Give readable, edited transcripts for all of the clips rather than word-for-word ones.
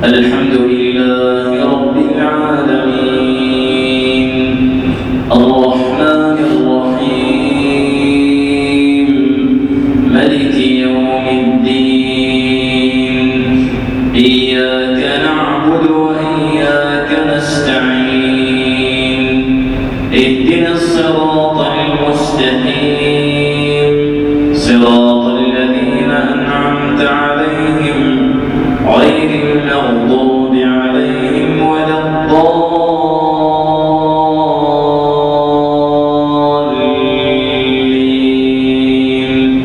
الحمد لله رب العالمين الرحمن الرحيم ملك يوم الدين إياك نعبد وإياك نستعين اهدنا الصراط المستقيم صراط الذين أنعمت عليهم غير المغضوب عليهم ولا الضالين.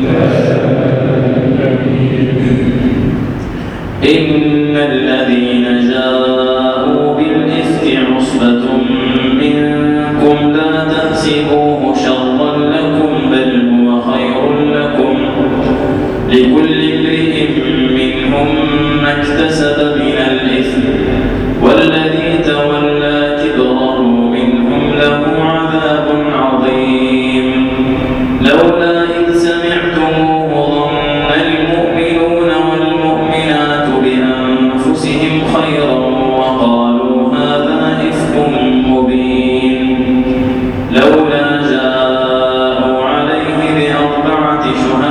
إن الذين جاءوا بالإفك عصبة منكم لا تحسبوه شرا لكم بل هو خير لكم لكل امرئ منهم ما اكتسب من الإثم والذي تولى كبره منهم له عذاب عظيم. لولا إذ سمعتموه ظن المؤمنون والمؤمنات بأنفسهم خيرا وقالوا هذا إفك مبين. لولا جاءوا عليه بأربعة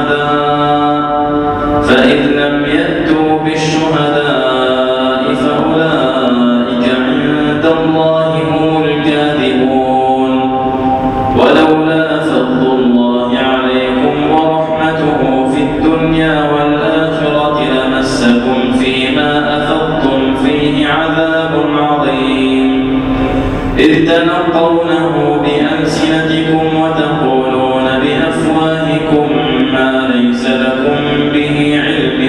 شهداء فإذ لم يأتوا بالشهداء فأولئك عند الله هم الكاذبون. ولولا فضل الله عليكم ورحمته في الدنيا والآخرة لمسكم فيما أفضتم فيه عذاب عظيم. إذ تلقونه بألسنتكم وتقولون بأفواهكم ما ليس لكم به علم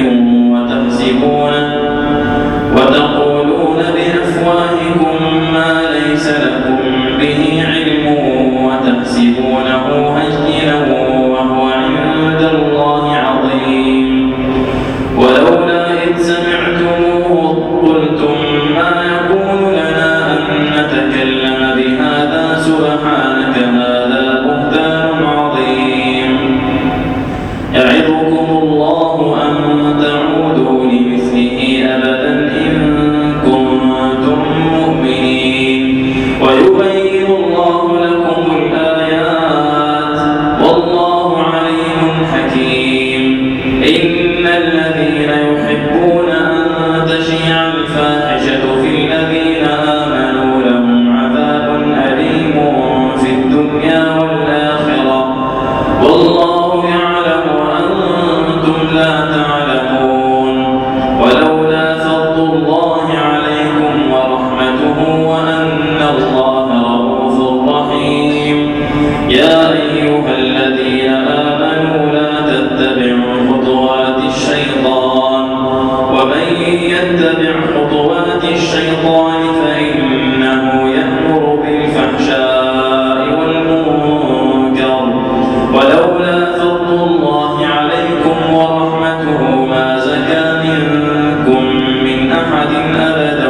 وتقولون بأفواهكم ما ليس لكم به علم وتحسبونه هينا وهو عند الله عظيم. ولولا إذ سمعتموه قلتم ما يكون لنا أن نتكلم بهذا سبحانك هذا بهتان عظيم. يعظكم الله أن تعودوا لمثله أبدا إن كنتم مؤمنين ويبين الله لكم الآيات والله عليم حكيم. إن الذين يحبون أن تشيع الفاحشة في الذين آمنوا لهم عذاب أليم في الدنيا والآخرة والله يعلم وأنتم لا تعلمون. ولولا فضل الله عليكم ورحمته وأن الله رؤوف رحيم. يا أيها الذين آمنوا لا تتبعوا خطوات الشيطان ومن يتبع خطوات الشيطان فإنه يأمر بالفحشاء والمنكر. ولولا فضل الله عليكم ورحمته ما زكى منكم من أحد أبدا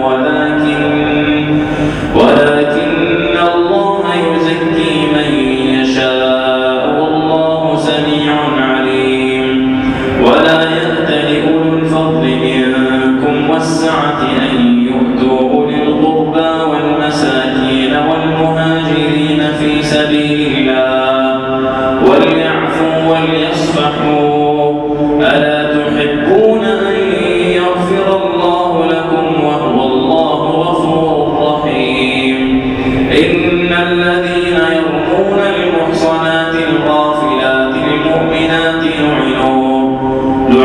ولكن الله يزكي من يشاء والله سميع عليم. ولا يأتل أولو الفضل منكم والسعة أن يؤتوا أولي القربى والمساكين والمهاجرين في سبيل الله وليعفوا وليصفحوا ألا تحبون أن يغفر الله لكم وهو الله غفور رحيم. إن الذين يرمون المحصنات الغافلات المؤمنات لعنوا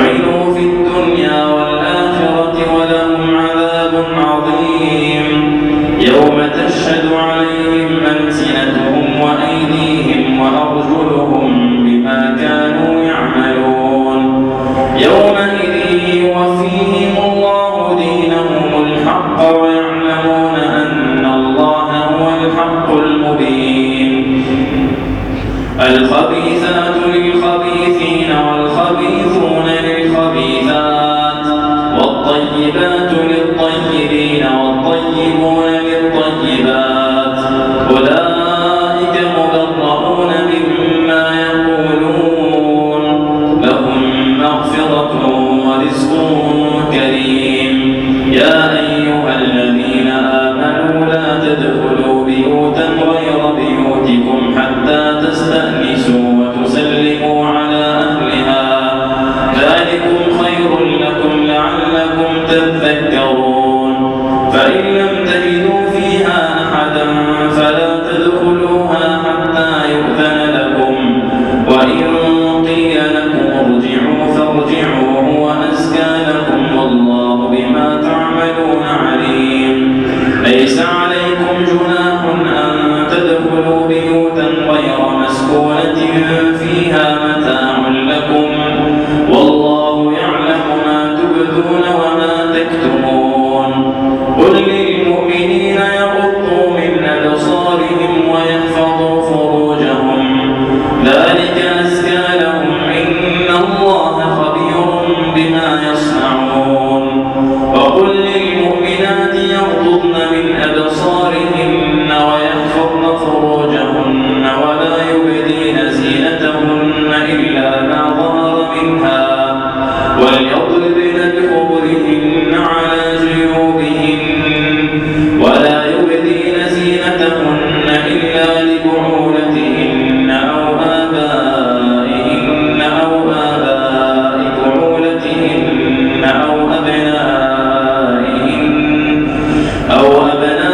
وإن قيل لكم ارجعوا فارجعوا هو أزكى لكم والله بما تعملون عليم. ليس عليكم جناح أن تدخلوا بيوتا غير مسكونة فيها متاع لكم والله يعلم ما تبدون وما تكتمون. قل للمؤمنين يغضوا من أبصارهم ويحفظوا فروجهم ذلك أزكى لهم إن الله خبير بما يصنعون. وقل للمؤمنات يغضضن من أبصارهن ويحفظن فروجهن ولا يبدين زينتهن إلا ما ظهر منها وليضربن بخمرهن على جيوبهن ولا يبدين زينتهن إلا لبعولتهن أو آبائهن أو آباء بعولتهن أو أبنائهن أو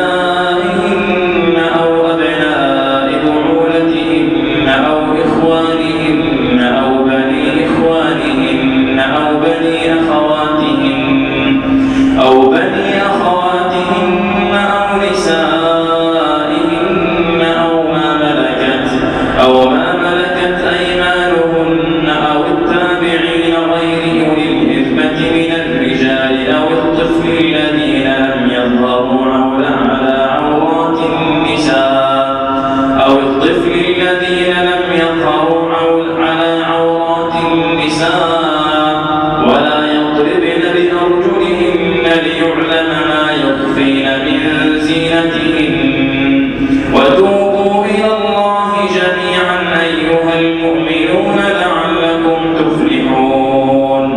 أبناء بعولتهن أو إخوانهن أو بني إخوانهن أو بني أخواتهن أو نسائهن أو ما ملكت أيمانهن أو التابعين غير أولي الإربة من الرجال أو الطفل الذين لم يظهروا على عورات النساء ولا يضربن بأرجلهن ليعلم ما يخفين من زينتهن. وتوبوا إلى الله جميعا أيها المؤمنون لعلكم تفلحون.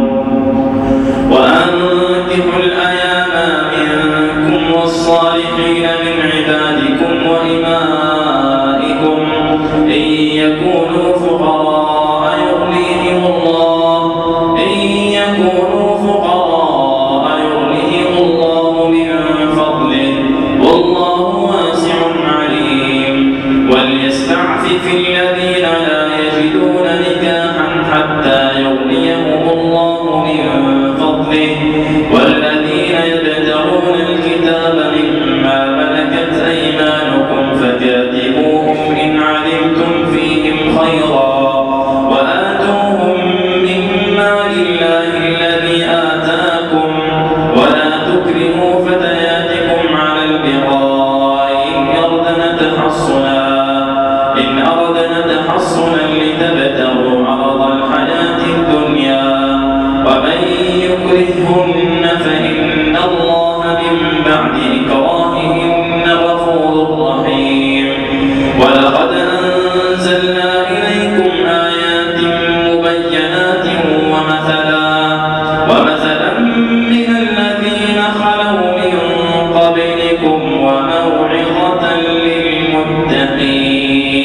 وأنكحوا الأيام منكم والصالحين من عبادكم وإمائكم إن يكونوا فقراء يغنيهم الله من فضله والله واسع عليم. وليستعفف الذين لا يجدون نكاحا حتى يغنيهم الله من فضله والذين يبتغون الكتاب مما ملكت أيمانكم فكاتبوهم إن علمتم فيهم خيرا وآتوهم من مال الله الذي آتاكم ولا تكرهوا فتياتكم على البغاء إن أردنا تحصنا لتبتغوا عرض الحياة الدنيا ومن يكرههن فإن الله من بعد إكراههن غفور رحيم. ولقد أنزلنا إليكم آيات مبينات ومثلا من الذين خلوا من قبلكم وموعظة للمتقين.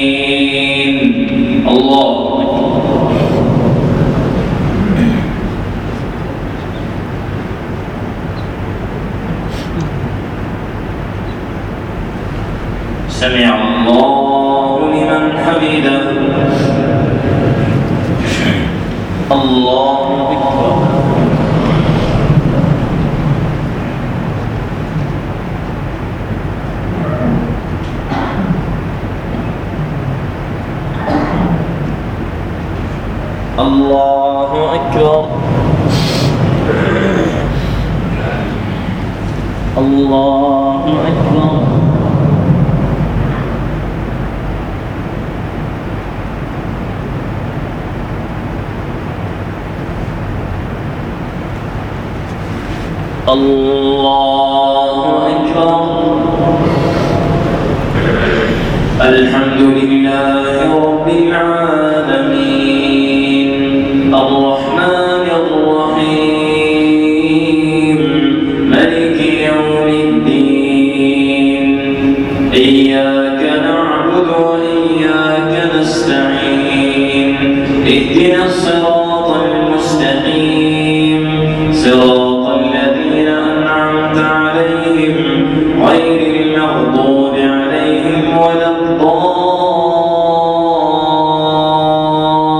الله سمع الله لمن حمده. الله أكبر. الله أكبر. الله أكبر. الله أكبر. الحمد لله رب العالمين الرحمن الرحيم مالك يوم الدين إياك نعبد وإياك نستعين اهدنا الصراط المستقيم صراط الذين أنعمت عليهم غير المغضوب عليهم ولا الضالين.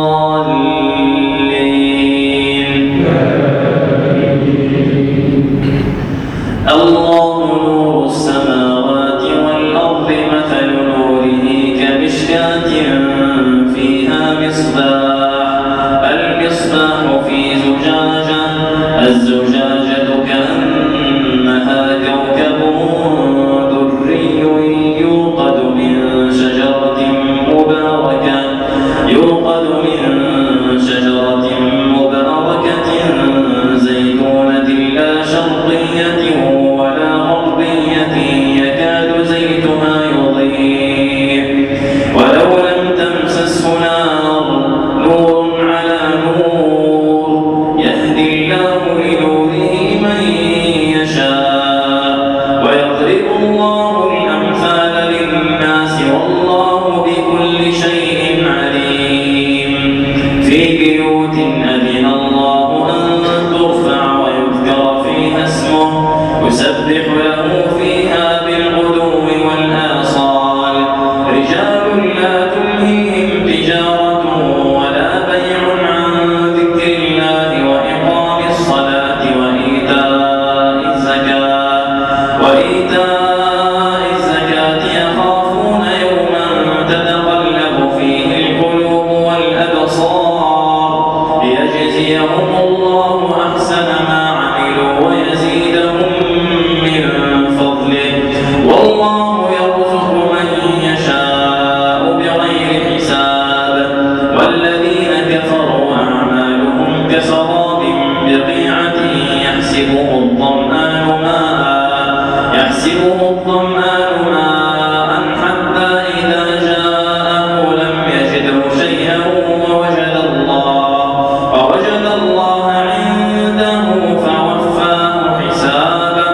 المصباح في زجاجة الزجاجة كأنها كوكب دري يوقد من شجرة مباركة زيتونة لا شرقية ولا غربية يكاد زيتها يضيء ولو لم تمسسه نار نور على نور يهدي الله لنوره من يشاء ويضرب الله الأمثال للناس والله بكل شيء عليم في بيوت أذن الله أن ترفع ويذكر فيها اسمه يسبح له فيها بالغدو والآصال رجال لا تلهيهم تجارة ولا بيع عن ذكر الله وإقام الصلاة وإيتاء الزكاة يخافون يوما تتقلب فيه القلوب والأبصار ليجزيهم الله أحسن ما عملوا ويزيدهم من فضله والله يرزق من يشاء بغير حساب والذين كفروا أعمالهم كسراب بقيعة يحسبه الظمآن ماء حتى إذا جاءه لم يجده شيئا ووجد الله عنده فوفاه حسابه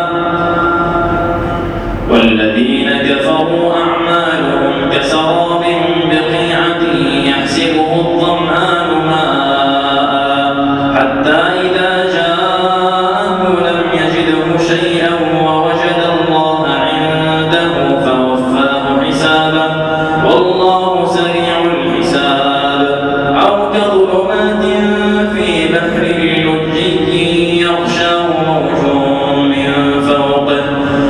والذين كفروا أعمالهم كسراب بقيعة يحسبه الظمآن ماء حتى إذا جاءه لم يجده شيئا ووجد الله عنده فوفاه حسابه والله سريع الحساب أو كظلمات في بحر لجي يغشاه موج من فوقه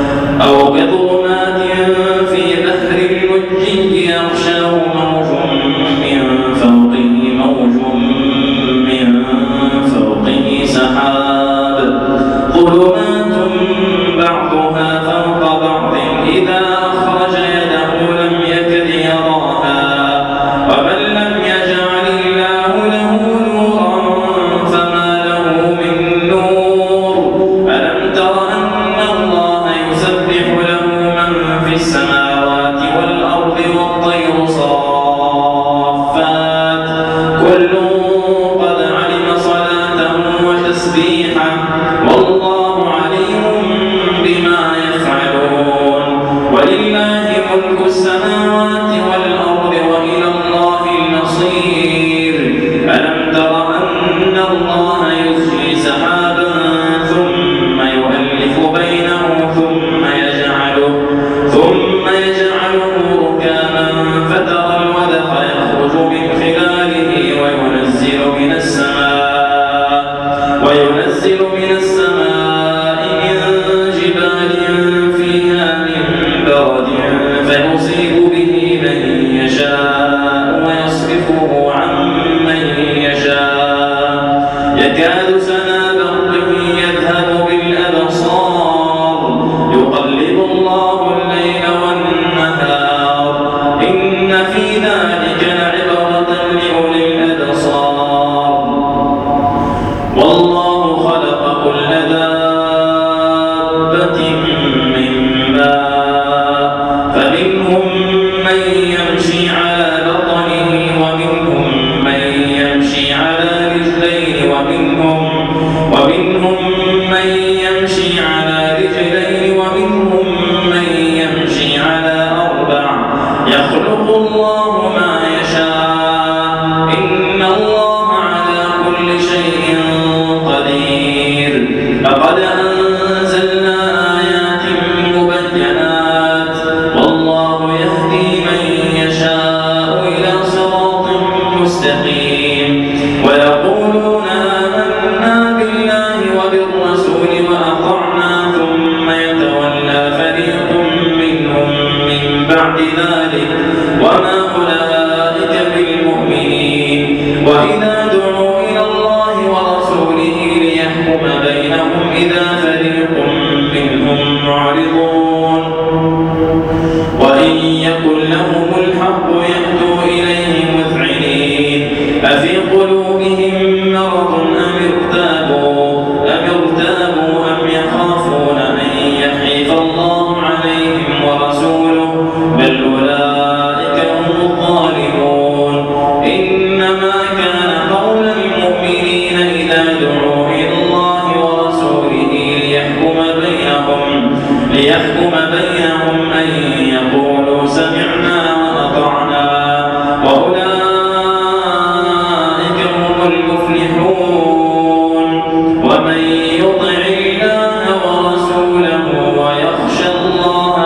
سحاب ظلمات بعضها فوق بعض إذا أخرج يده لم يكد يراها ومن لم يجعل الله له نورا فما له من نور ألم تر أن الله يسبح له من في السماوات والأرض والطير صافات كل قد علم صلاته وتسبيحه والله عليم بما يفعلون ولله ملك السماوات والأرض وإلى الله المصير ألم تر أن الله يزجي سحابا ثم يؤلف بينه ثم يجعله ركاما فترى الودق يخرج من خلاله وينزل من السماء من جبال فيها من برد فيصيب به من يشاء ويصرفه عن من يشاء يكاد سنا برقه يذهب بالأبصار يقلب الله الليل والنهار إن في ذلك لعبرة لأولي الأبصار والله خلق كل دابة من ماء فمنهم من يمشي على بطنه ومنهم من يمشي على رجلين ومنهم من يمشي على رجلين ومنهم من يمشي على أربع يخلق الله ما يشاء إن الله على كل شيء قدير لقد أنزلنا آيات مبينات والله يهدي من يشاء إلى صراط مستقيم ويقولون آمنا بالله وبالرسول وأطعنا ثم يتولى فريق منهم من بعد ذلك وما أولئك بالمؤمنين وإذا دعوا إلى معرضون وإن يكن لهم الحق يأتوا إليه مذعنين أفي قلوبهم مرض أم ارتابوا أم يخافون أن يحيف الله عليهم ورسوله بل أولئك هم الظالمون إنما كان قول المؤمنين إذا دعوا إلى الله ورسوله ليحكم بينهم أن يقولوا سمعنا وأطعنا وأولئك هم المفلحون ومن يطع الله ورسوله ويخشى الله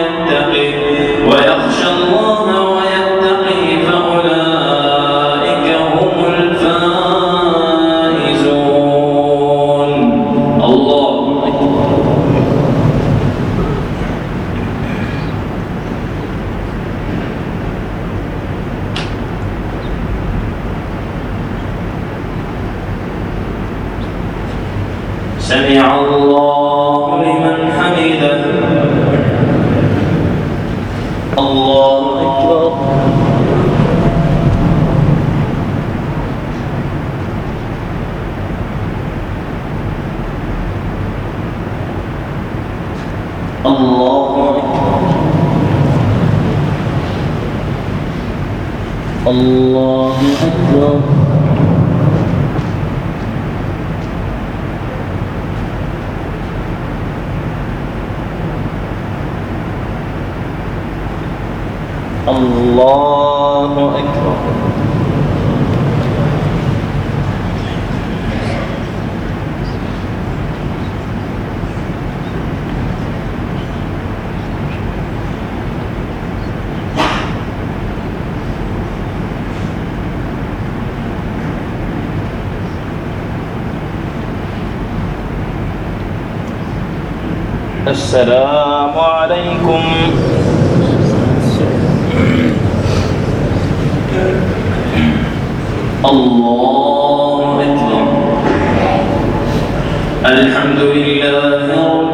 ويتقه فأولئك هم الفائزون. الله أكبر. سمع الله لمن حمده. الله أكبر. الله أكبر. الله أكبر. الله أكبر. السلام عليكم. الله أكبر. الحمد لله رب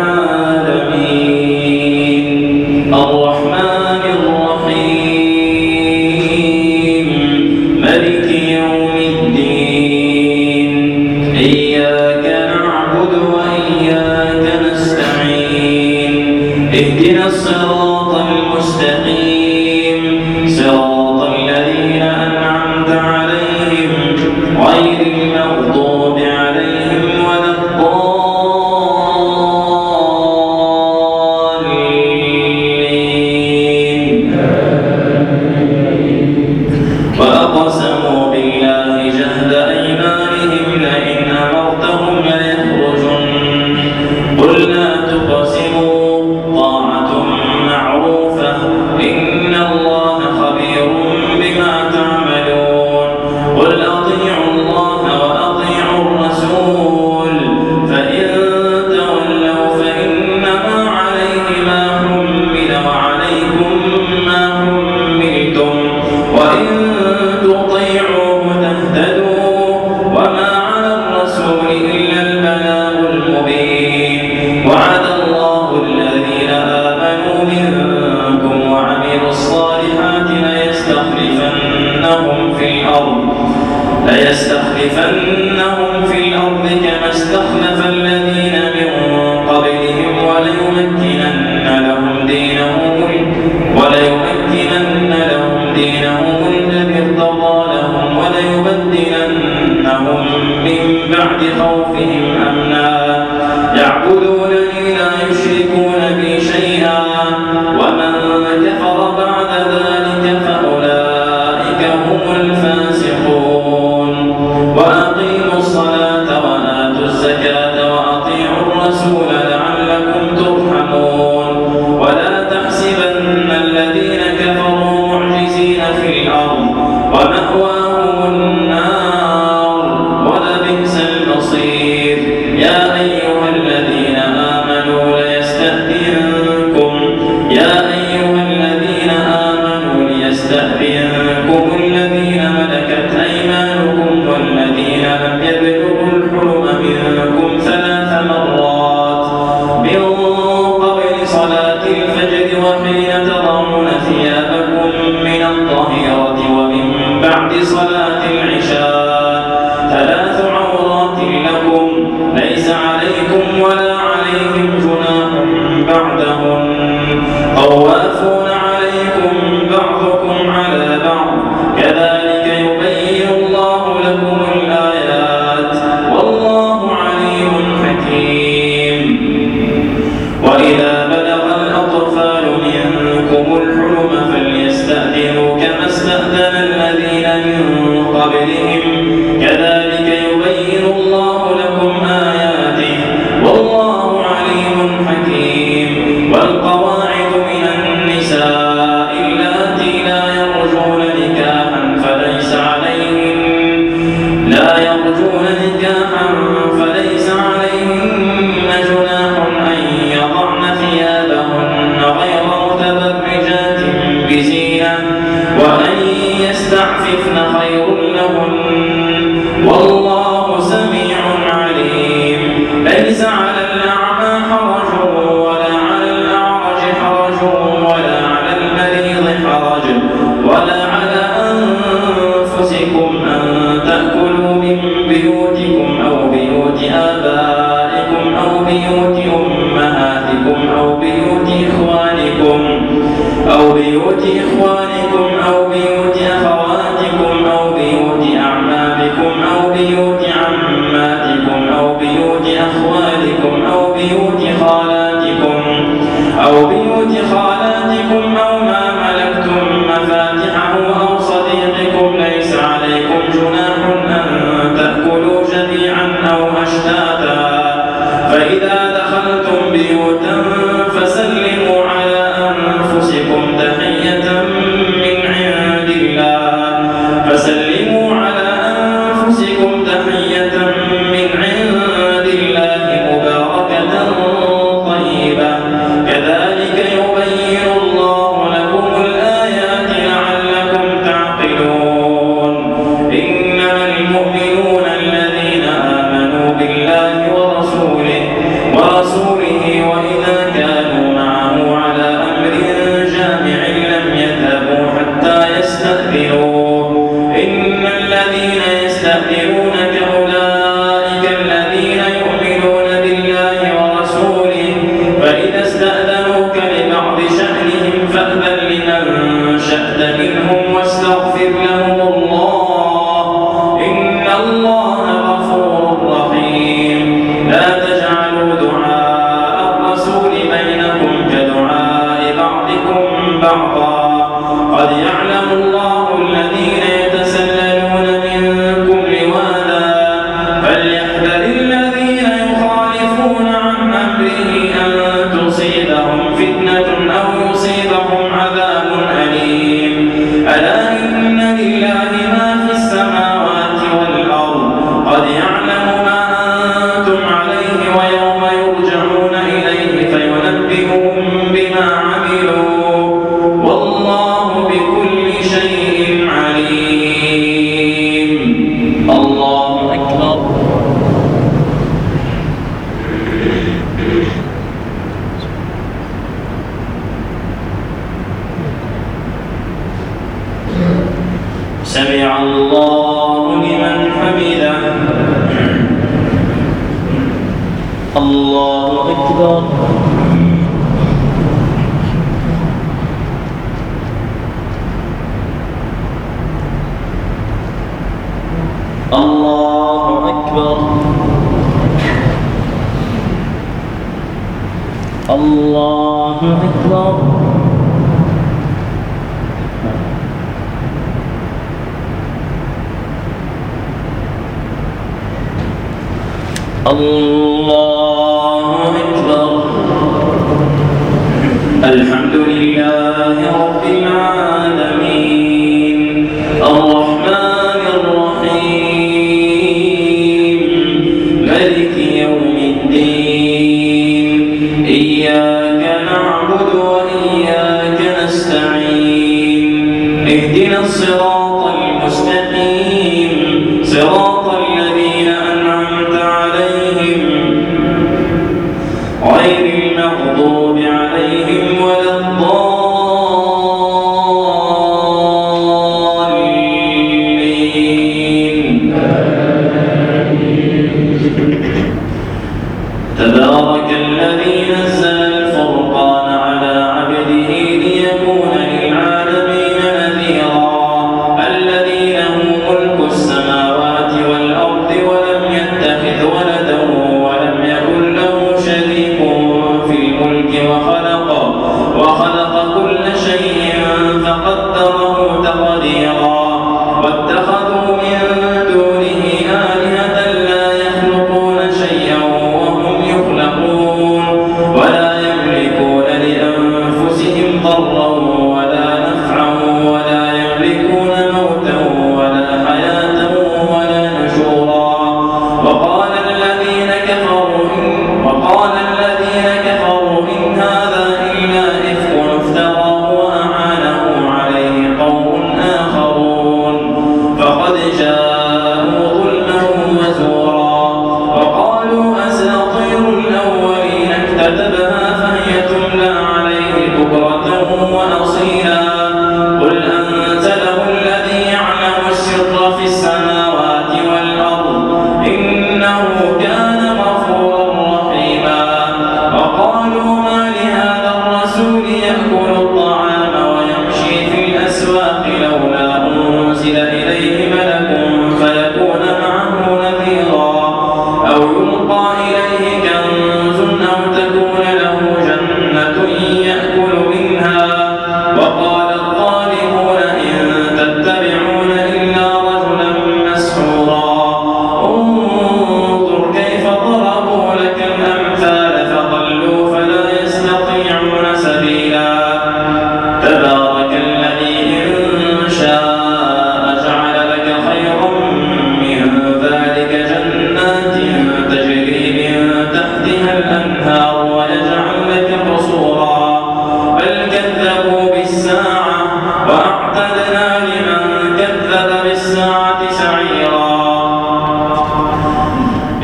العالمين الرحمن الرحيم ملك يوم الدين إياك نعبد وإياك نستعين اهدنا الصراط المستقيم صراط الذين أنعمت عليهم غير المغضوب عليهم ولا الضالين. وأقسموا بالله جهد أيمانهم لئن أمرتهم ليخرجن قل لا تقسموا طاعة معروفة إن الله خبير بما تعملون قل أطيعوا الله وأطيعوا الرسول فإن تولوا فإنما عليه ما حمل وعليكم ما حملتم وإن تطيعوه تهتدوا وما على الرسول إلا البلاغ المبين. وعد الله الذين آمنوا منكم وعملوا الصالحات ليستخلفنهم في الأرض كما استخلف الذين من قبلهم وليمكنن لهم دينهم الذي ارتضى لهم وليبدلنهم من بعد خوفهم أمنا يعبدونني لا يشركون بي شيئا ومن كفر بعد ذلك فأولئك هم الفاسقون. وأقيموا الصلاة وآتوا الزكاة وأطيعوا الرسول لعلكم ترحمون. ولا تحسبن الذين كفروا معجزين في الأرض ومأواهم النار ولبئس المصير. يا أيها الذين آمنوا ليستأذنكم الذين ملكت أيمانكم والذين لم يبلغوا الحلم منكم 3 مرات من عليم كذلك يبين الله لكم آياته والله عليم حكيم والقواعد من النساء اللاتي لا يرجون نكاحا فليس عليهن جناح أن يضعن ثيابهن غير متبرجات بزينة وأن يستعففن خير لهن والله سميع عليم ليس على الأعمى حرج ولا على الأعرج حرج ولا على المريض حرج ولا على أنفسكم أن تأكلوا من بيوتكم أو بيوت آبائكم أو بيوت أمهاتكم أو بيوت إخوانكم أو بيوت أخواتكم أو بيوت أعمامكم أو بيوت عماتكم أو بيوت أخوالكم أو بيوت خالاتكم أو ما ملكتم مفاتحه أو صديقكم ليس عليكم جناح أن تأكلوا جميعا أو أشتاتا فإذا دخلتم بيوتا فسلموا على أنفسكم تحية من عند الله مباركة طيبة كذلك يبين الله لكم الآيات لعلكم تعقلون إنما المؤمنون الذين آمنوا بالله ورسوله وإذا كانوا معه على أمر جامع لم يذهبوا حتى يستأذنوه إن الذين يستأذنونك أولئك الذين يؤمنون بالله ورسوله فإذا استأذنوك لبعض شأنهم فأذن لمن شئت منهم واستغفر لهم الله إن الله غفور رحيم لا تجعلوا دعاء الرسول بينكم كدعاء بعضكم بعضا قد يعلم الله الذين يتسللون منكم لواذا فليحذر الذين يخالفون عن أمره أن تصيبهم فتنة أو يصيبهم عذاب أليم ألا إن لله ما في السماوات والأرض قد يعلم ما أنتم عليه ويوم يرجعون إليه فينبئهم بما عملوا والله بكل شيء عليم الله أكبر سمع الله لمن حمده الله أكبر الله أكبر الله أكبر الله أكبر الحمد لله رب العالمين الرحمن الرحيم مالك يوم الدين إياك نعبد وإياك نستعين اهدنا الصراط المستقيم صراط الذين أنعمت عليهم غير المغضوب عليهم ولا الضالين تبارك الذي نزل الفرقان على عبده ليكون للعالمين نذيرا الذي له ملك السماوات والأرض ولم يتخذ ولدا ولم يكن له شريك في الملك وخلق كل شيء فقدره تقديرا واتخذوا من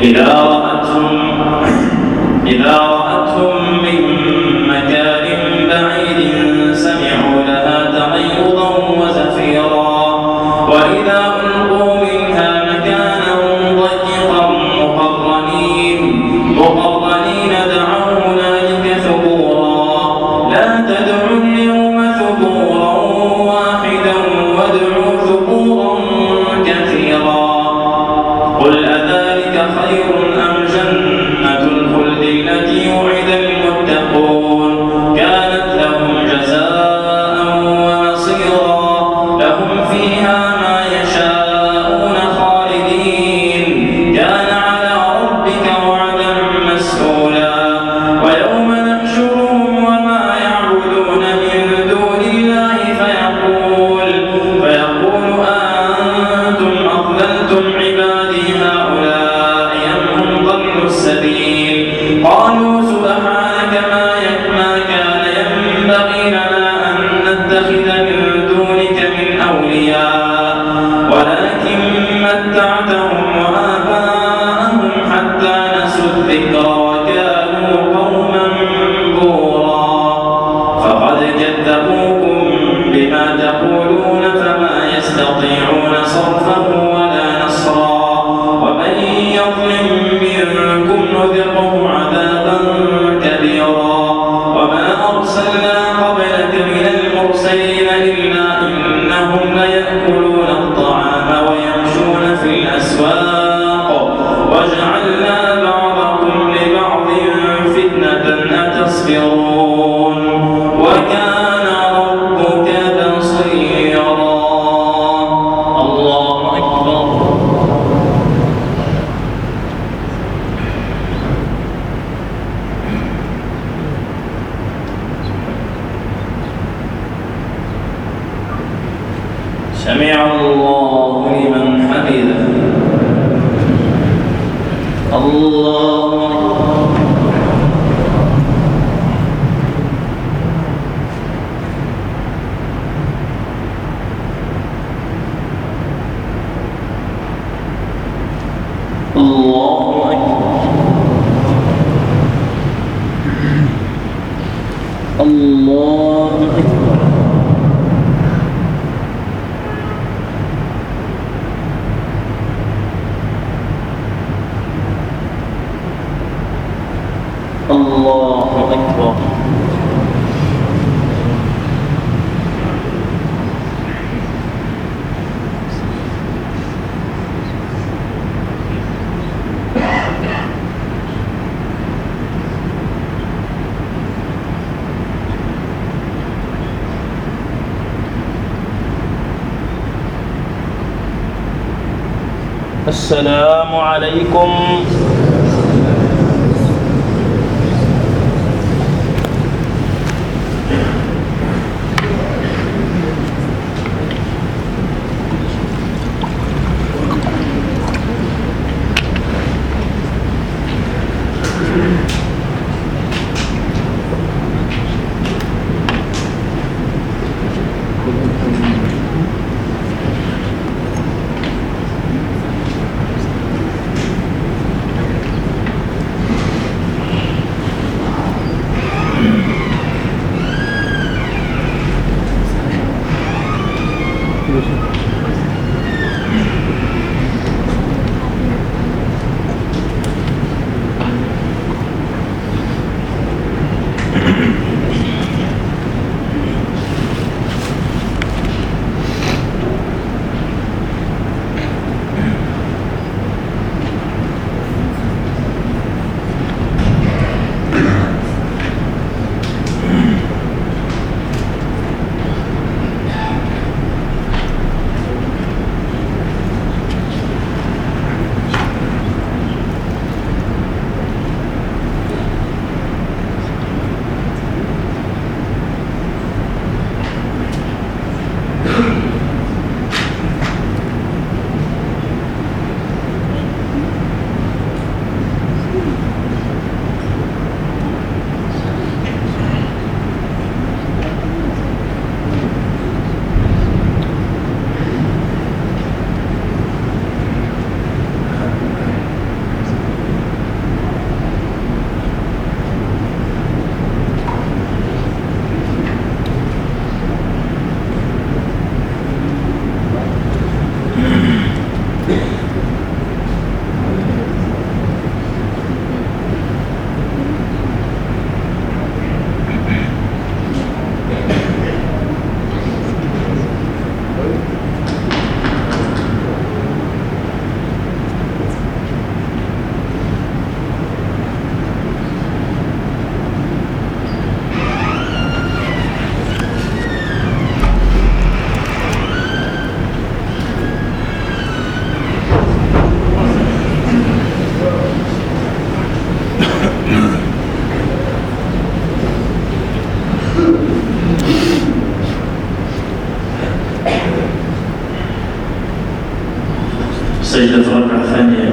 إذا رأتهم من مكان بعيد سمعوا لها تغيظا وزفيرا وإذا ألقوا منها مكانا ضيقا مقرنين دعوا هنالك ثبورا لا تدعوا اليوم ثبورا واحدا وادعوا ثبورا كثيرا قل أذلك خير أم جنة الخلد التي وعد المتقون كانت لهم جزاء ومصيرا لهم فيها ما يشاءون خالدين كان على ربك وعدا مسئولا ويوم نحشرهم وما يعبدون من دون الله فيقول أأنتم أضللتم عبادي هؤلاء أم هم ضلوا السبيل قالوا سبحانك ما كان ينبغي لنا أن نتخذ من دونك من أولياء ولكن متعتهم وآباءهم حتى نسوا الذكر وكانوا قوما بورا فقد كذبوكم بما تقولون فما يستطيعون صرفه ولا نصرا ومن يظلم منكم نذقه عذابا كبيرا وما أرسلنا قبلك من المرسلين إلا إنهم ليأكلون الطعام ويمشون في الأسواق وجعلنا بعضكم لبعض فتنة أتصبرون وكان ربك بصيرا الله أكبر سمع الله لمن حمده الله الله أكبر الله أكبر الله أكبر السلام عليكم سجدة ركعة ثانية.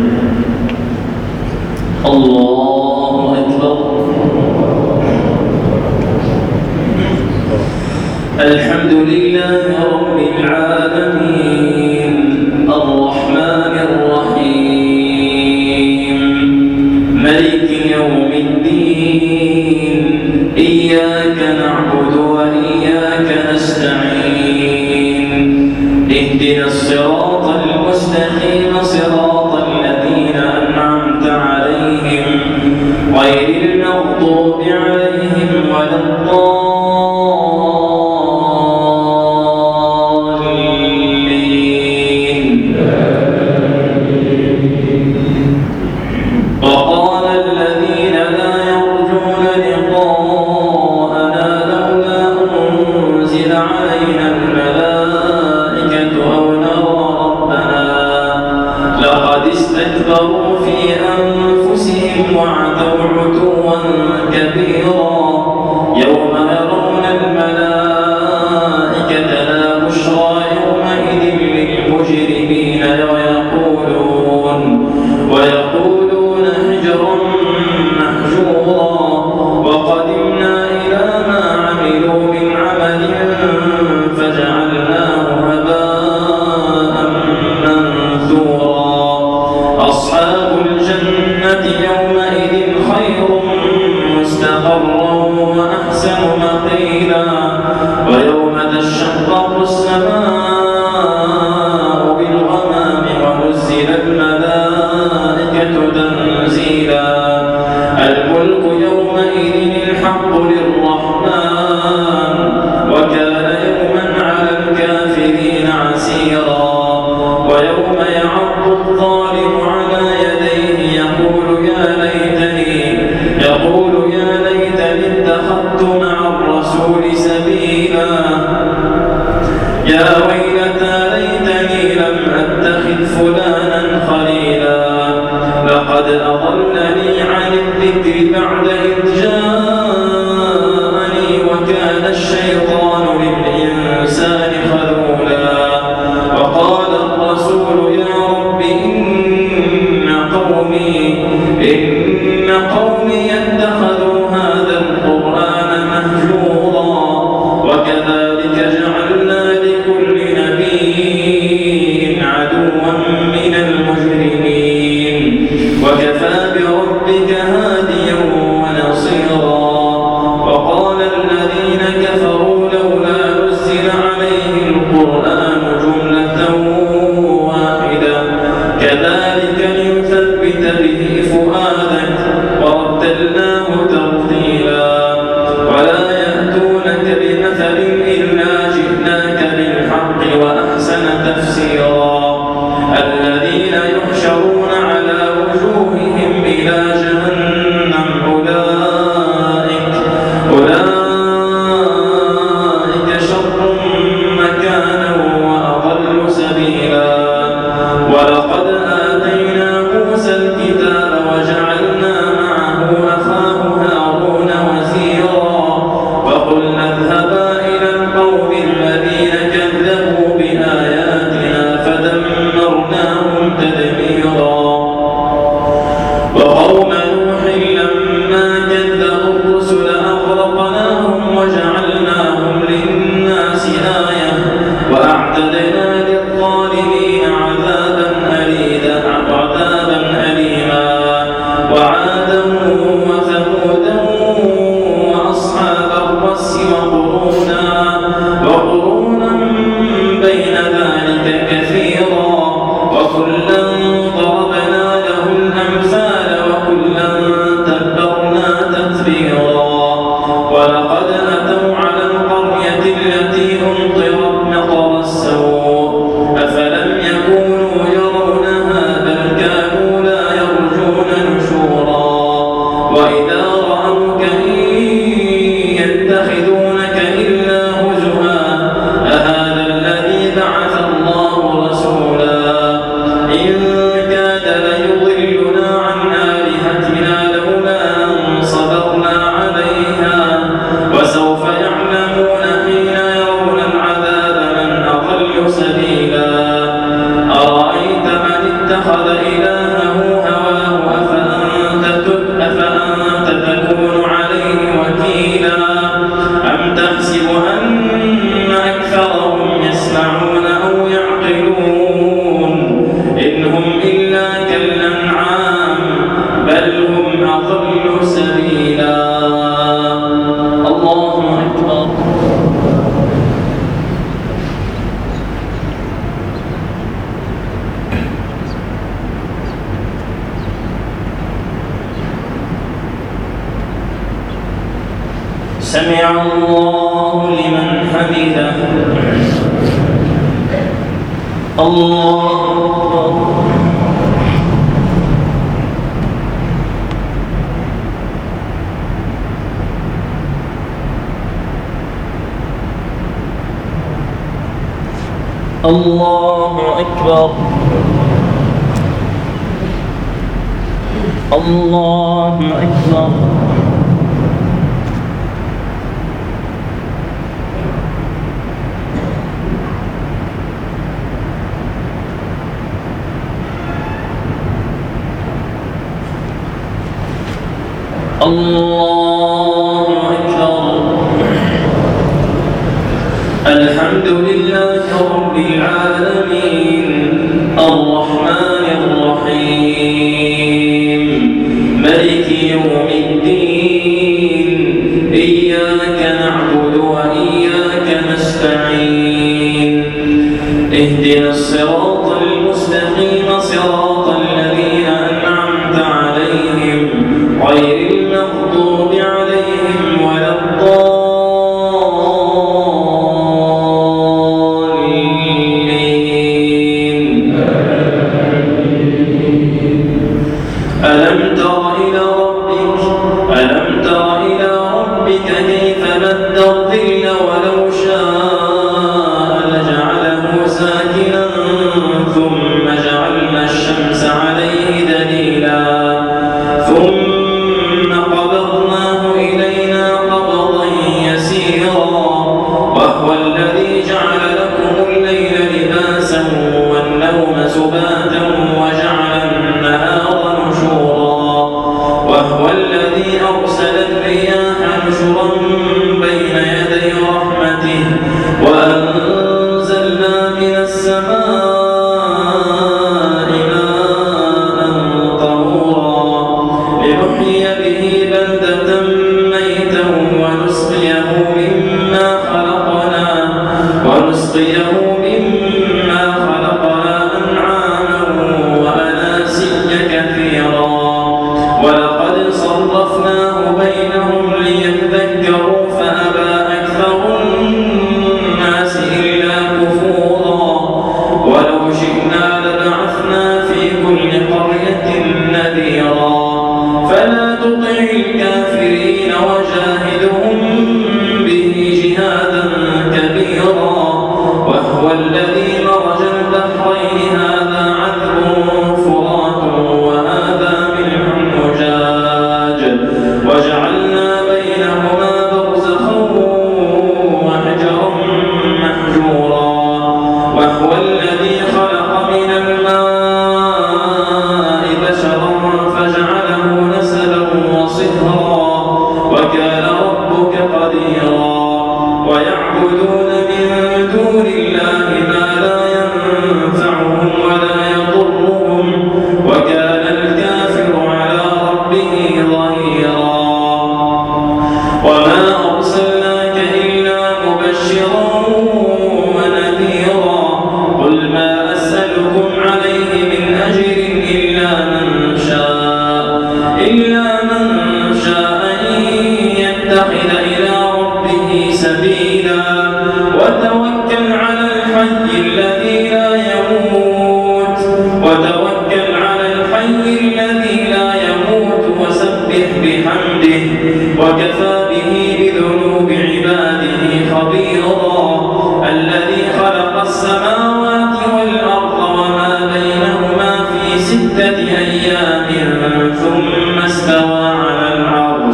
الله أكبر. الحمد لله رب العالمين الرحمن الرحيم ملك يوم الدين إياك نعبد وإياك نستعين اهدنا الصراط المستقيم صراط الذين أنعمت عليهم غير المغضوب عليهم ولا الضالين. وقال الذين لا يرجون لقاءنا لولا أنزل علينا الملائكة أو نرى ربنا لقد استكبروا في أنفسهم وعتوا عتوا كبيرا يوم يرون الملائكة لا بشرى يومئذ للمجرمين ويقولون حجرا محجورا وقدمنا إلى ما عملوا من عمل فجعلناه هباء منثورا. أصحاب الجنة يومئذ خير مستقرا وأحسن مقيلا ويوم تشقق السماء بالغمام ونزل الملائكة تنزيلا. الملك يومئذ الحق للرحمن وكان يوما على الكافرين عسيرا. ويوم يعض الظالم على يديه يقول يا ليتني اتخذت مع الرسول سبيلا يا ويلتى ليتني لم أتخذ فلانا خليلا لقد أضلني عن الذكر بعد إذ جاءني وكان الشيطان للإنسان خذولا. وقال الرسول يا رب إن قومي اتخذوا هذا القرآن مهجورا. وكذلك جعلنا لكل نبي عدوا من المجرمين وكفى بربك هاديا ونصيرا. وقال الذين كفروا لولا نزل عليه القرآن جملة واحدة كذلك لنثبت به فؤادك ورتلناه ترتيلا. ولا يأتونك بمثل إلا جئناك بالحق وأحسن تفسيرا. الذين يحشرون على وجوههم إلى جهنم أولئك شر مكانا وأضل سبيلا. ولقد آتينا موسى الكتاب اتخذ إلهه هواه أفأنت تكون عليه وكيلا أم تحسب أن أكثرهم يسمعون أو يعقلون إن هم إلا كالأنعام بل هم أضل سبيلا. الله أكبر. سمع الله لمن حمده. الله الله أكبر. الله أكبر. الله أكبر. الحمد لله رب العالمين الرحمن الرحيم ملك يوم الدين إياك نعبد وإياك نستعين اهدنا الصراط المستقيم صراط الذين أنعمت عليهم غير المغضوب عليهم ولا الضالين. ألم تر إلى ربك كيف مد الظل ولو شاء لجعله ساكنا ثم جعلنا الشمس عليه دليلا ثم قبضناه إلينا قبضا يسيرا وهو الذي جعل لكم الليل لباسا والنوم سباتا وجعل النهار نشورا وهو الذي أرسل الرياح نشرا بين يدي رحمته وأنزلنا من السماء ماء طهورا لنحيي به بلدة ميتا ونسقيه مما خلقنا أنعاما وأناسيا كثيرا ولقد صرفناه بينهم ليذكروا فأبى أكثر الناس إلا كفورا ولو شئنا لبعثنا في كل قرية نذيرا فلا تطع الكافرين وجاهدهم به جهادا كبيرا وهو الذي مرج البحرين هذا عذب فرات وهذا ملح أجاج وجعلنا بينهما برزخا وحجرا محجورا وهو الذي خلق من الماء بشرا فجعله نسبا وصهرا وكان ربك قديرا ويعبدون من دون الله ما لا ينفعهم ولا يضرهم وكان الكافر على ربه ظهيرا وما أرسلناك إلا مبشرا ونذيرا قل ما أسألكم عليه من أجر إلا من شاء أن يتخذ إلى ربه سبيلا وتوكل على الحي الذي لا يموت وسبح بحمده وكفى به بذنوب عباده خبيرا الذي خلق السماوات والأرض وما بينهما في 6 أيام ثم استوى على العرش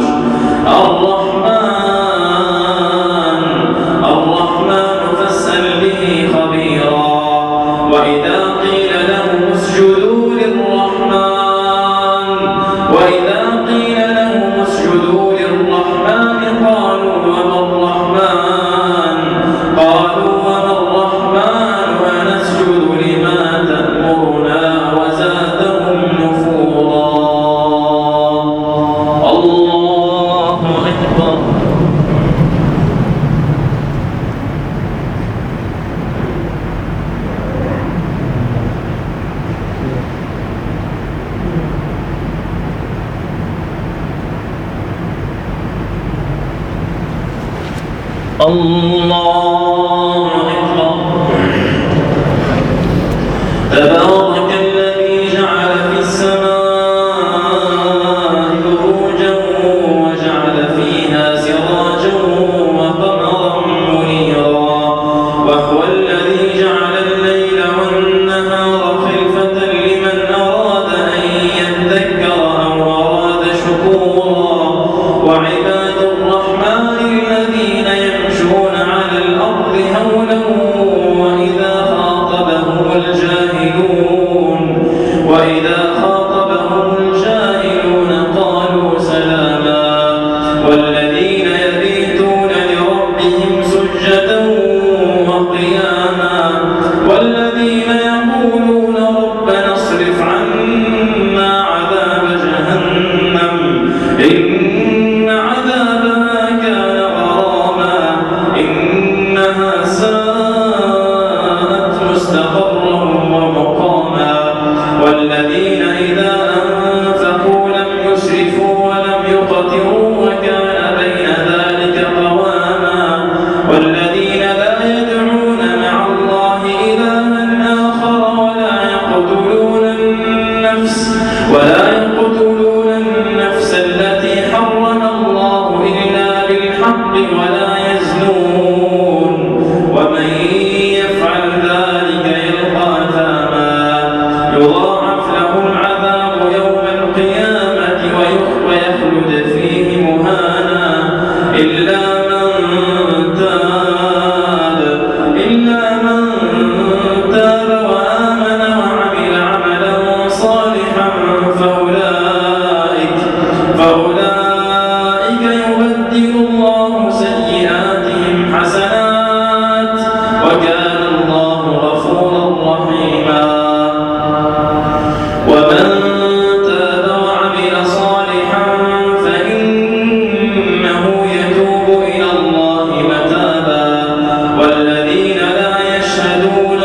الرحمن فاسأل به خبيرا وإذا قيل لهم اسجدوا الله أكبر. تبارك الذي جعل في السماء بروجا وجعل فيها سراجا وقمرا منيرا، وهو الذي جعل الليل والنهار خلفة لمن أراد أن يذكر أو أراد شكورا. وعباد الرحمن الذين يمشون على الأرض هونا وإذا خاطبهم الجاهلون قالوا سلاما. والذين يبيتون لربهم سجدا وقياما، والذين يقولون ربنا اصرف عنا عذاب جهنم إن عذابها كان غراما إنها ساءت مستقرا ومقاما. والذين إذا أنفقوا لم يسرفوا ولم يقتروا وكان بين ذلك قواما. والذين لا يدعون مع الله إلها آخر ولا يقتلون النفس التي حرم الله إلا بالحق ولا يزنون، ومن يفعل ذلك يلقى أثاما يضاعف له العذاب يوم القيامة ويخلد فيه مهانا إلا من تاب وآمن وعمل عملا صالحا فأولئك يبدل الله سيئاتهم حسنات وكان الله غفورا رحيما. ومن تاب وعمل صالحا فإنه يتوب إلى الله متابا. والذين لا يشهدون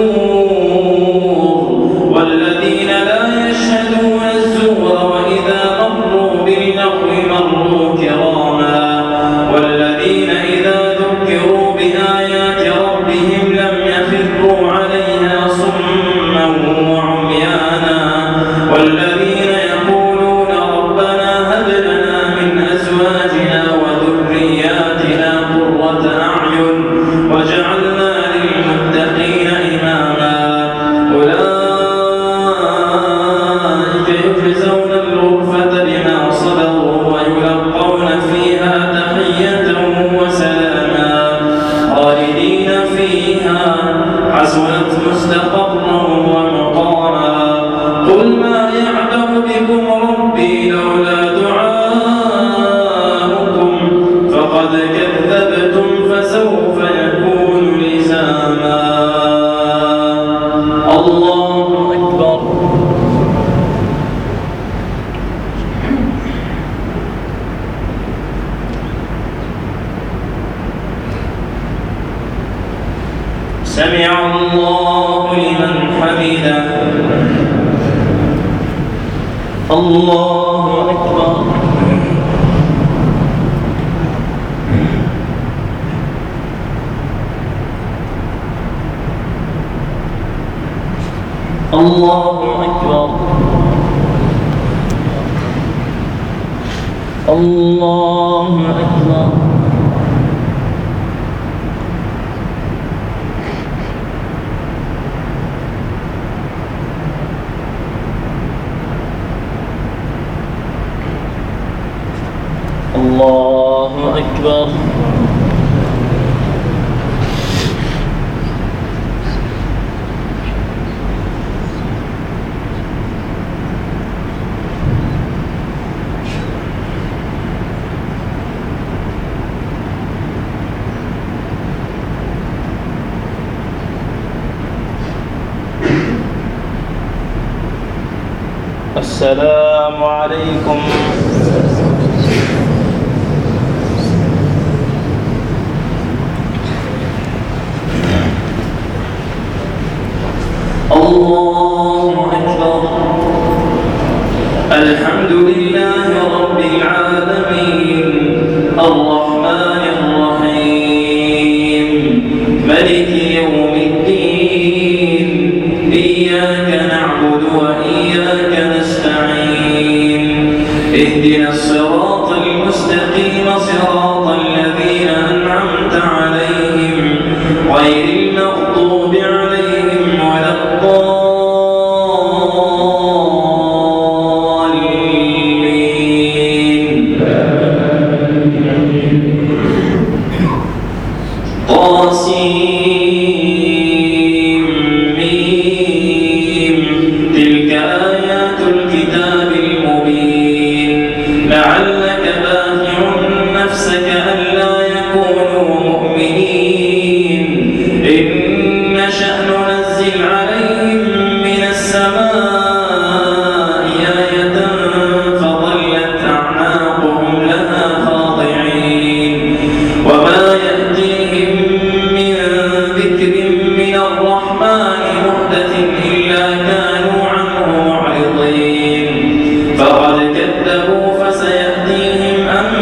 الزور وإذا مروا باللغو مروا كراما. والذين إذا ذكروا بآيات ربهم لم يخروا عليها صما وعميانا. والذين يقولون ربنا هب لنا من أزواجنا وذرياتنا قرة أعين واجعلنا للمتقين إماما. أولئك يجزون الغرفة بما صبروا ويلقون فيها تحية وسلاما خالدين فيها حسنت مستقرا ومقاما. قل ما يعبأ بكم ربي لولا دعاؤكم فقد كذبتم فسوف يكون لزاما. الله أكبر. سمع الله لمن حمده. الله أكبر. الله أكبر. الله أكبر. الله أكبر. السلام عليكم. الله أكبر. الحمد لله رب العالمين الرحمن الرحيم وإياك نستعين اهدنا الصراط المستقيم صراط الذين أنعمت عليهم غير المغضوب عليهم ولا الضالين طاسيم ميم تلك آيات الكتاب المبين لعلك باخع نفسك ألا يكونوا مؤمنين إن نشأ ننزل عليهم من السماء آية فظلت أعناقهم لها خاضعين وما يأتيهم من ذكر من الرحمن محدث إلا كانوا عنه معرضين فقد كذبوا فسيأتيهم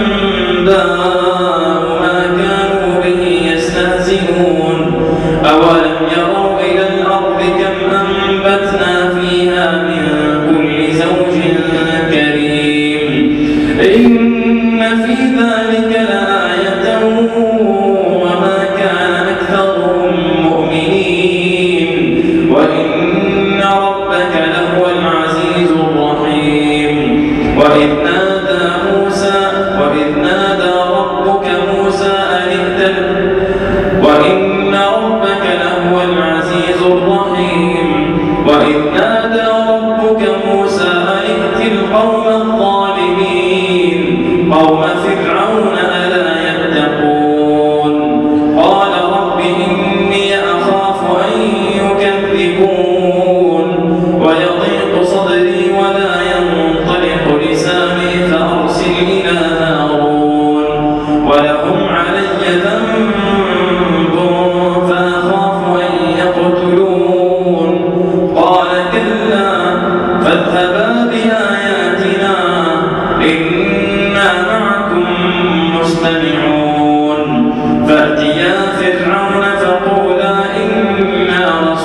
أنباء ما كانوا به يستهزئون أولم يروا إلى الأرض كم أنبتنا فيها من كل زوج كريم إن في ذلك لآية وما كان أكثرهم مؤمنين وإن ربك لهو العزيز الرحيم وإذ نادى ربك موسى أن ائت وإن ربك لهو العزيز الرحيم وإذ نادى ربك موسى أن ائت القوم الظالمين قوم فرعون ألا يتقون قال رب إني أخاف أن يكذبون ويضيق صدري ولا ينطلق لساني فأرسل إلى هارون ولهم علي ذنب فأخاف أن يقتلون قال كلا فاذهبا بآياتنا إنا معكم مستمعون فأتيا فرعون فقولا إنا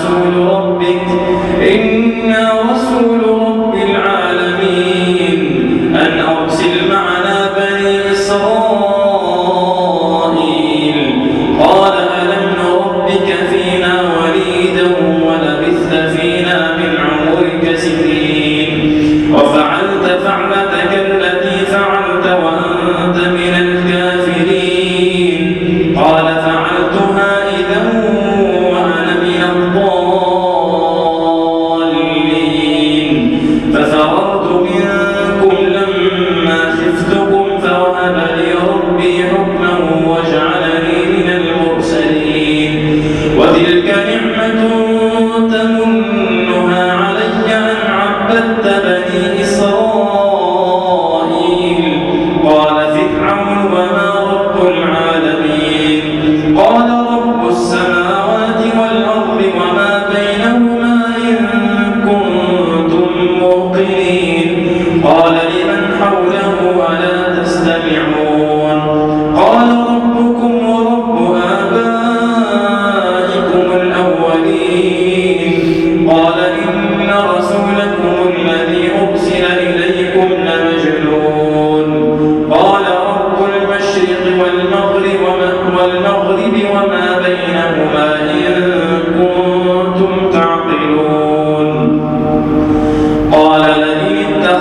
رسول رب العالمين أن أرسل معنا بني إسرائيل قال ألم نربك فينا وليدا ولبثت فينا من عمرك سنين وفعلت فعلتك التي فعلت وأنت من الكافرين قال فعلتها إذا وأنا من الضالين ففررت منكم لما خفتكم فوهب لي ربي حكما وجعلني من المرسلين وتلك نعمة تمنها علي أن عبدت بني إسرائيل قال فرعون وما رب العالمين قال رب السماوات والأرض وما بينهما إن كنتم موقنين قال لمن حوله ألا تستمعون قال ربكم ورب آبائكم الأولين قال إن رسولكم الذي أرسل إليكم لمجنون قال رب المشرق والمغرب وما بينهما إن كنتم تعقلون قال لئن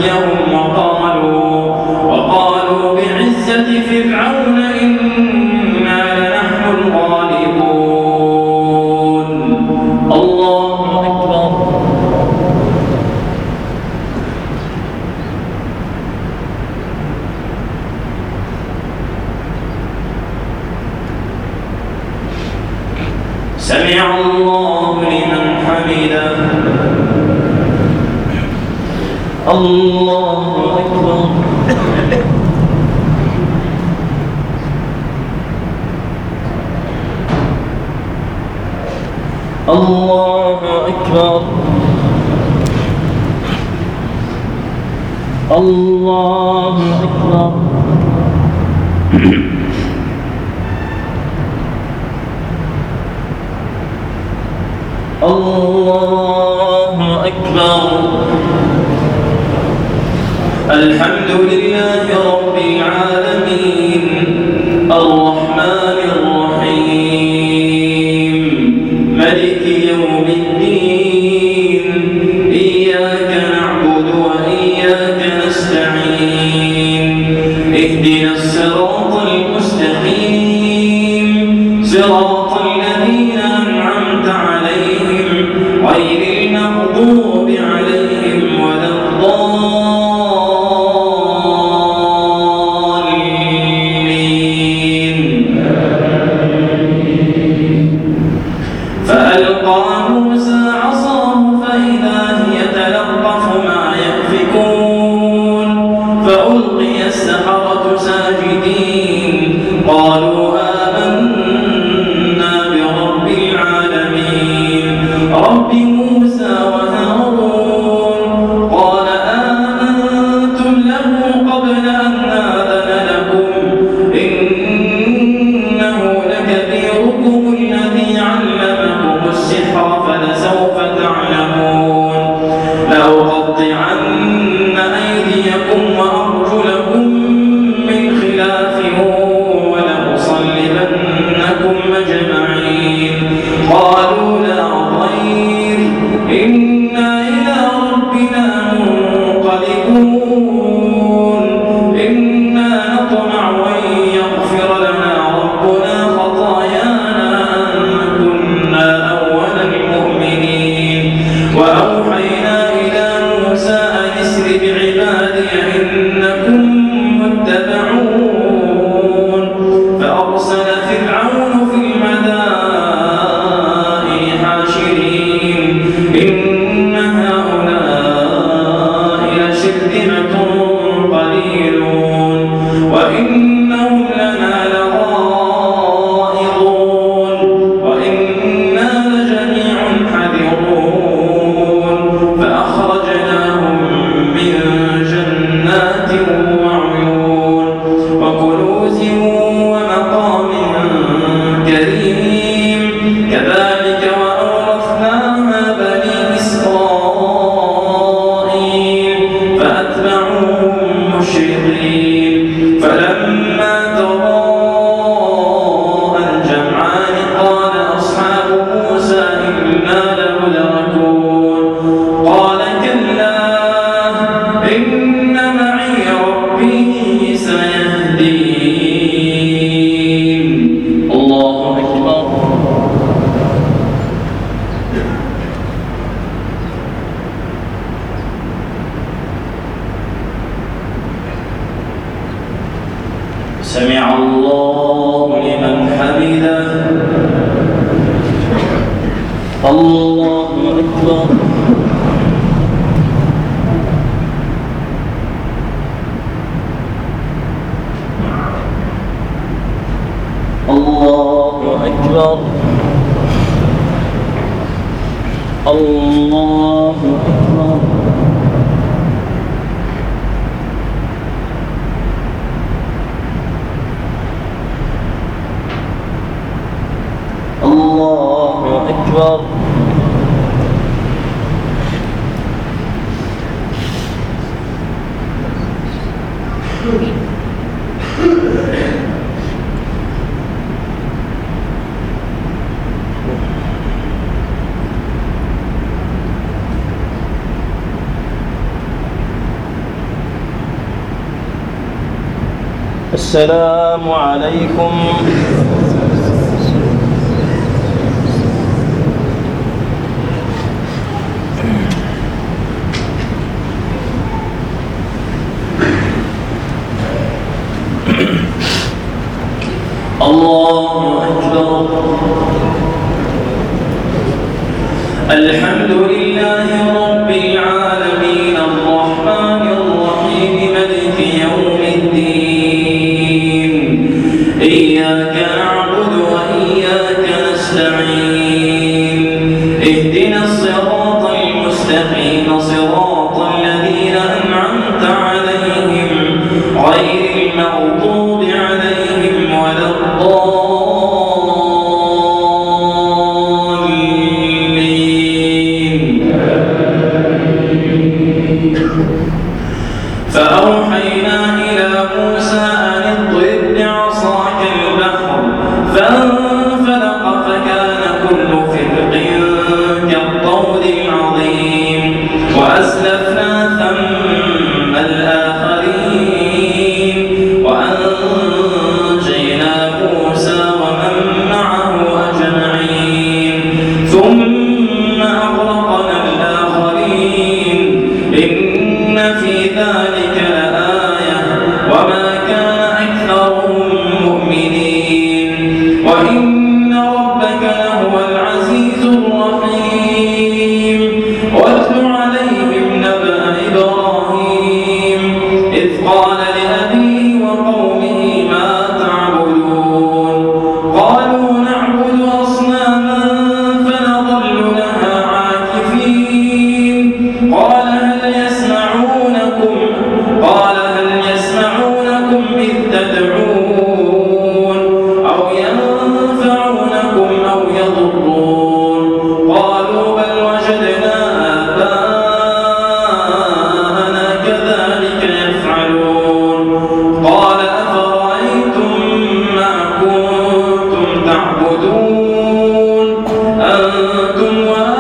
حشيهم وقالوا بعزة فرعون إنا لنحن الغالبون. الله أكبر. سمع الله لمن حمده. الله أكبر. الله أكبر. الله أكبر. الله أكبر. الحمد لله رب العالمين الرحمن الرحيم ملك يوم الدين إياك نعبد وإياك نستعين اهدنا الصراط المستقيم صراط الذين أنعمت عليهم غير المغضوب عليهم ولا الضالين. فألقى موسى عصاه فإذا هي تلقف ما يأفكون فألقي السحرة ساجدين قالوا آمنا برب العالمين رب موسى وهارون. قال آمنتم له قبل أن آذن لكم إنه لكبيركم الذي علمكم السحر فلسوف تعلمون لأقطعن أيديكم وأرجلكم من خلاف ولأصلبنكم أجمعين. قالوا لا ضير إنا إلى ربنا منقلبون إنا نطمع أن يغفر لنا ربنا خطايانا أن كنا أول المؤمنين. وأوحينا إلى موسى أن اسر بعبادي إنكم متبعون. فأرسل فرعون في المدائن حاشرين إن هؤلاء لشرذمة قليلون وإنهم لنا لغائظون وإنا لجميع حذرون. فأخرجناهم من جنات وعيون وكنوز ومقام كريم كذلك وأورثناها بني إسرائيل فأتبعوهم مشرقين. فلما تراءى الجمعان قال أصحاب موسى إنا لمدركون. قال كلا إن معي ربي سيهدين. الله أكبر. سمع الله لمن حمده. الله أكبر. الله أكبر. الله أكبر. الله أكبر. السلام عليكم. الله أكبر. الحمد لله رب العالمين الرحمن الرحيم مالك يوم الدين إياك نعبد وإياك نستعين اهدنا الصراط المستقيم صراط الذين أنعمت عليهم غير المغضوب عليهم ولا فأوحينا إلى موسى أن اضرب بعصاك البحر فانفلق فكان كل فرق كالطود العظيم وأزلفنا ثم الآخرين وأنجينا موسى ومن معه أجمعين ثم أغرقنا الآخرين إن في ذلك لآية وما كان أكثرهم مؤمنين وإن ربك لهو العزيز الرحيم واتل عليهم نبأ إبراهيم إذ قال لأبيه وقومه ما تعبدون قالوا نعبد أصناما فنظل لها عاكفين قال هل يسمعونكم إذ تدعون أو ينفعونكم أو يضرون قالوا بل وجدنا آباءنا كذلك يفعلون قال أفرأيتم ما كنتم تعبدون أنتم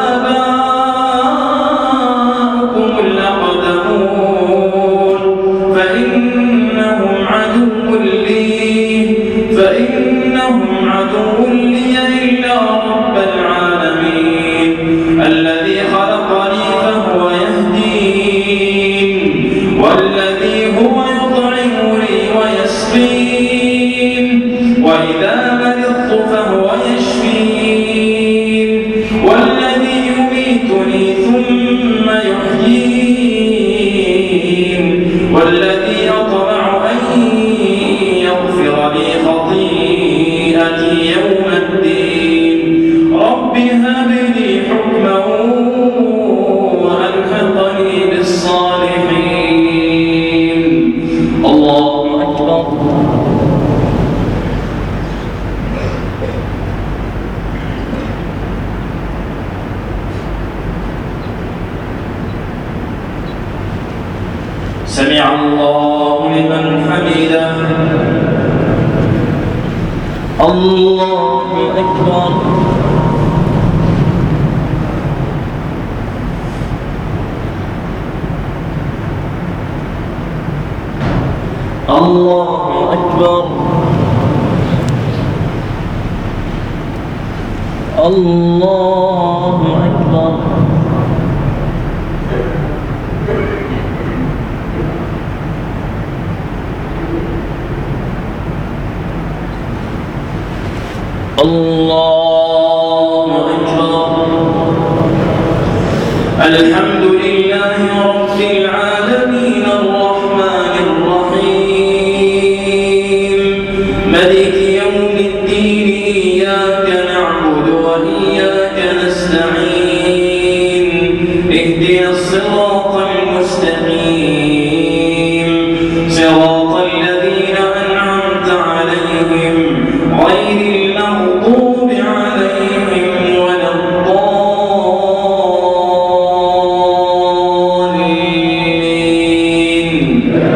وآباؤكم الأقدمون فإنهم عدو لي إلا رب العالمين الذي خلقني فهو يهدين والذي هو يطعمني ويسقين وإذا مرضت فهو يشفين والذي يميتني ثم يحيين والذي أطمع أن يغفر لي خطيئتي يوم الدين رب هب لي حكما وألحقني بالصالحين. الله أكبر. سمع الله لمن حمده. الله أكبر. الله أكبر. الله أكبر. الله أكبر. الحمد لله رب العالمين الرحمن الرحيم مالك يوم الدين إياك نعبد وإياك نستعين اهدنا الصراط المستقيم صراط الذين أنعمت عليهم غير المغضوب عليهم ولا الضالين.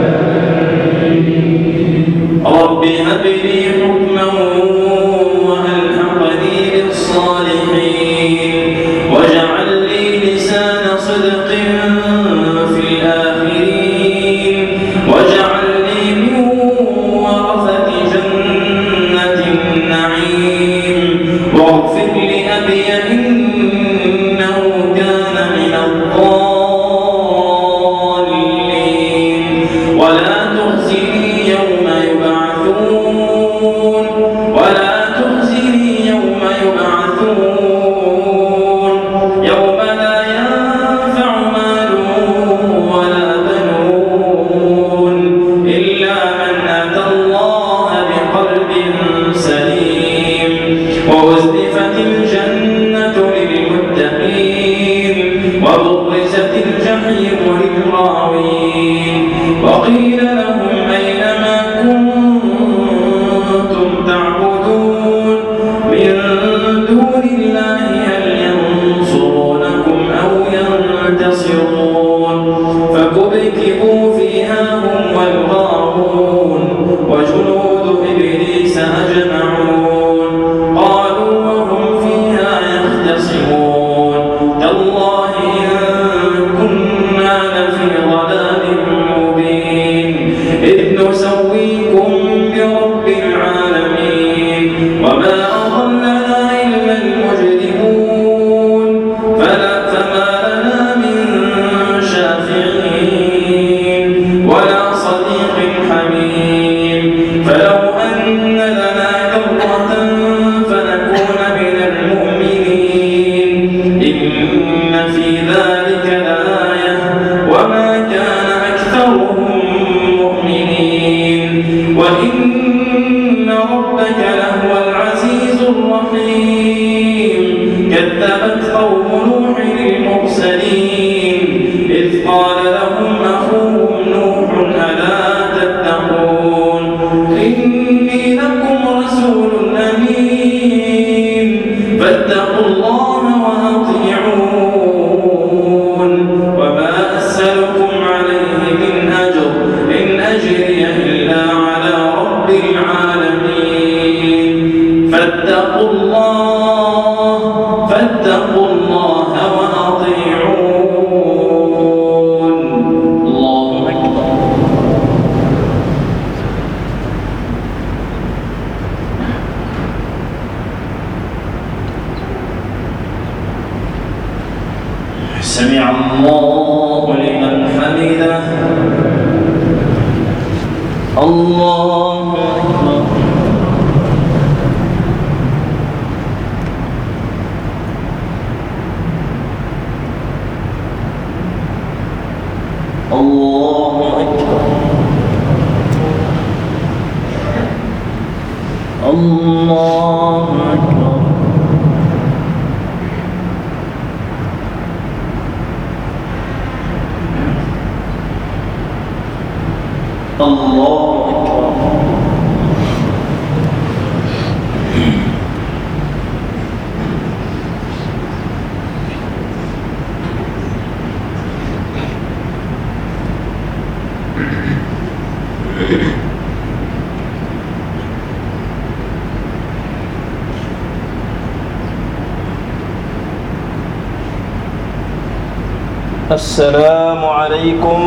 رب هب لي حكما وألحقني بالصالحين واجعل لي لسان صدق في الآخرين واجعلني من ورثة وقيل لهم أين ما كنتم تعبدون من دون الله هل ينصرونكم أو ينتصرون فكبكبوا فيها هم والغاوون وجنود إبليس أجمعون قالوا وهم فيها يختصمون تالله إن كنا لفي ضلال مبين إذ نسويكم برب العالمين وما أضلنا إلا المجرمون فما لنا من شافعين ولا صديق حميم فلو أن لنا كرة فنكون من المؤمنين إن في ذلك لآية وما كان أكثرهم مؤمنين وإن ربك لهو العزيز الرحيم كذبت قوم نوح المرسلين إذ قال لهم أخوهم نوح ألا تتقون إني لكم رسول أمين فاتقوا الله وأطيعون وما أسألكم عليه من أجر إن أجري إلا على رب العالمين فاتقوا الله وأطيعون الله أكبر سمع الله لمن حمده الله أكبر الله أكبر الله أكبر الله أكبر السلام عليكم